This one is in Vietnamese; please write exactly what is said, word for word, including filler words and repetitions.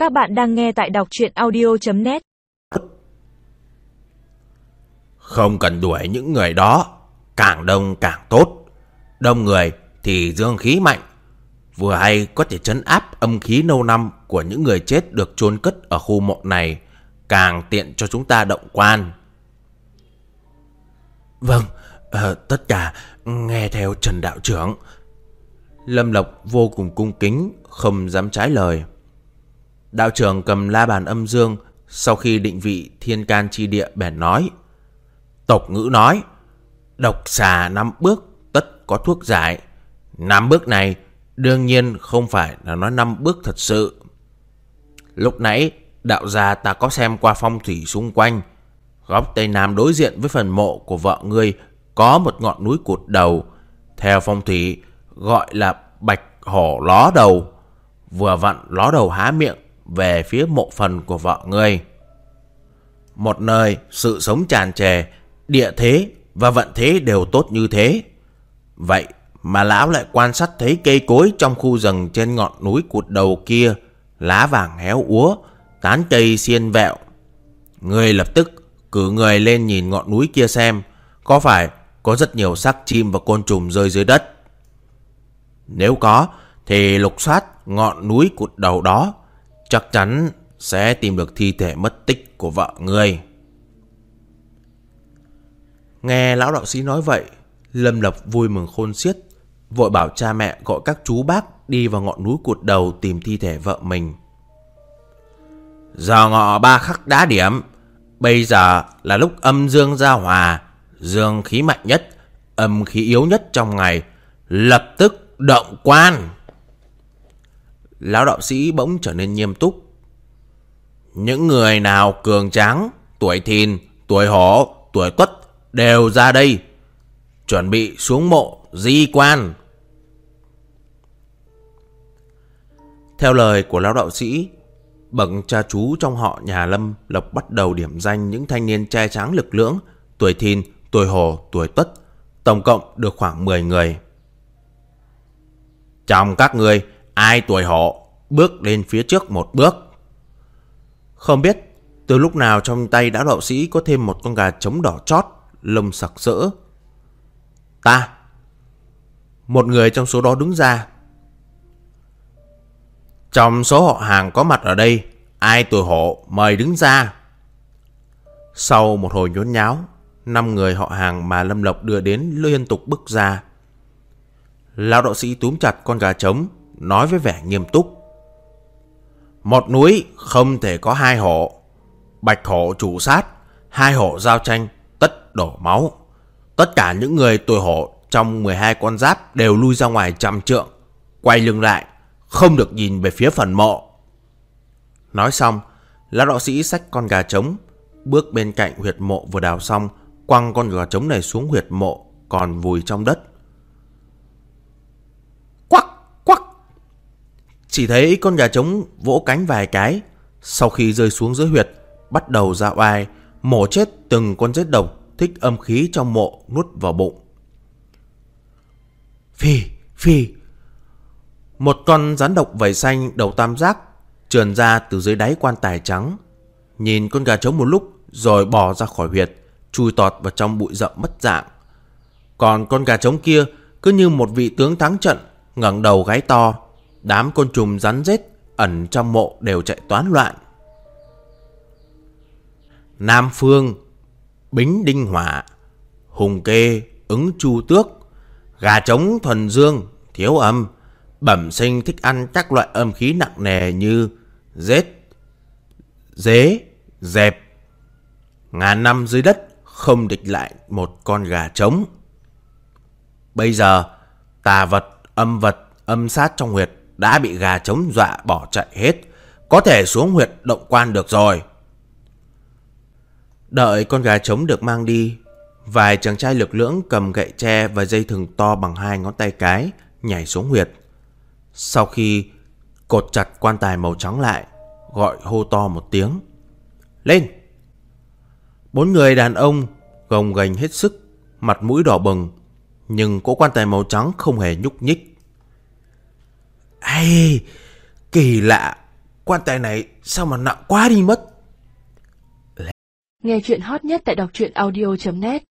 Các bạn đang nghe tại đọc truyện audio chấm net. Không cần đuổi những người đó, càng đông càng tốt. Đông người thì dương khí mạnh, vừa hay có thể trấn áp âm khí lâu năm của những người chết được chôn cất ở khu mộ này, càng tiện cho chúng ta động quan. Vâng, uh, tất cả nghe theo Trần đạo trưởng. Lâm Lộc vô cùng cung kính, không dám trái lời. Đạo trưởng cầm la bàn âm dương, sau khi định vị thiên can chi địa bèn nói: Tục ngữ nói, độc xà năm bước tất có thuốc giải. Năm bước này đương nhiên không phải là nói năm bước thật sự. Lúc nãy đạo gia ta có xem qua phong thủy xung quanh. Góc tây nam đối diện với phần mộ của vợ ngươi có một ngọn núi cụt đầu, theo phong thủy gọi là bạch hổ ló đầu. Vừa vặn ló đầu há miệng về phía mộ phần của vợ ngươi. Một nơi sự sống tràn trề, địa thế và vận thế đều tốt như thế. Vậy mà lão lại quan sát thấy cây cối trong khu rừng trên ngọn núi cụt đầu kia lá vàng héo úa, tán cây xiên vẹo. Ngươi lập tức cử người lên nhìn ngọn núi kia xem có phải có rất nhiều xác chim và côn trùng rơi dưới đất. Nếu có thì lục soát ngọn núi cụt đầu đó, chắc chắn sẽ tìm được thi thể mất tích của vợ ngươi. Nghe lão đạo sĩ nói vậy, Lâm Lập vui mừng khôn xiết, vội bảo cha mẹ gọi các chú bác đi vào ngọn núi cụt đầu tìm thi thể vợ mình. Giờ ngọ ba khắc đá điểm, bây giờ là lúc âm dương giao hòa, dương khí mạnh nhất, âm khí yếu nhất trong ngày, lập tức động quan. Lão đạo sĩ bỗng trở nên nghiêm túc. Những người nào cường tráng, tuổi thìn, tuổi hổ, tuổi tuất đều ra đây, chuẩn bị xuống mộ di quan. Theo lời của lão đạo sĩ, bậc cha chú trong họ nhà Lâm Lộc bắt đầu điểm danh những thanh niên trai tráng lực lưỡng, tuổi thìn, tuổi hổ, tuổi tuất, tổng cộng được khoảng mười người. Trong các người, ai tuổi hổ, bước lên phía trước một bước. Không biết từ lúc nào trong tay lão đạo sĩ có thêm một con gà trống đỏ chót, lông sặc sỡ. Ta. Một người trong số đó đứng ra. Trong số họ hàng có mặt ở đây, ai tuổi hổ mời đứng ra. Sau một hồi nhốn nháo, năm người họ hàng mà Lâm Lộc đưa đến liên tục bước ra. Lão đạo sĩ túm chặt con gà trống, nói với vẻ nghiêm túc. Một núi không thể có hai hổ. Bạch hổ chủ sát, hai hổ giao tranh, tất đổ máu. Tất cả những người tuổi hổ trong mười hai con giáp đều lui ra ngoài trăm trượng, quay lưng lại, không được nhìn về phía phần mộ. Nói xong, lão đạo sĩ xách con gà trống, bước bên cạnh huyệt mộ vừa đào xong, quăng con gà trống này xuống huyệt mộ còn vùi trong đất. Quắc quắc. Chỉ thấy con gà trống vỗ cánh vài cái, sau khi rơi xuống dưới huyệt, bắt đầu ra oai, mổ chết từng con rết độc thích âm khí trong mộ nuốt vào bụng. Phi, phi. Một con rắn độc vảy xanh đầu tam giác trườn ra từ dưới đáy quan tài trắng, nhìn con gà trống một lúc rồi bò ra khỏi huyệt, chui tọt vào trong bụi rậm mất dạng. Còn con gà trống kia cứ như một vị tướng thắng trận, ngẩng đầu gáy to. Đám côn trùng rắn rết ẩn trong mộ đều chạy toán loạn. Nam Phương, Bính Đinh Hỏa, Hùng Kê, Ứng Chu Tước, gà trống thuần dương, thiếu âm, bẩm sinh thích ăn các loại âm khí nặng nề như rết, dế, dẹp. Ngàn năm dưới đất không địch lại một con gà trống. Bây giờ tà vật, âm vật, âm sát trong huyệt đã bị gà trống dọa bỏ chạy hết, có thể xuống huyệt động quan được rồi. Đợi con gà trống được mang đi, vài chàng trai lực lưỡng cầm gậy tre và dây thừng to bằng hai ngón tay cái nhảy xuống huyệt. Sau khi cột chặt quan tài màu trắng lại, gọi hô to một tiếng. Lên! Bốn người đàn ông gồng gành hết sức, mặt mũi đỏ bừng, nhưng cỗ quan tài màu trắng không hề nhúc nhích. Ây, kỳ lạ, quan tài này sao mà nặng quá đi mất. Nghe chuyện hot nhất tại đọc truyện audio chấm net.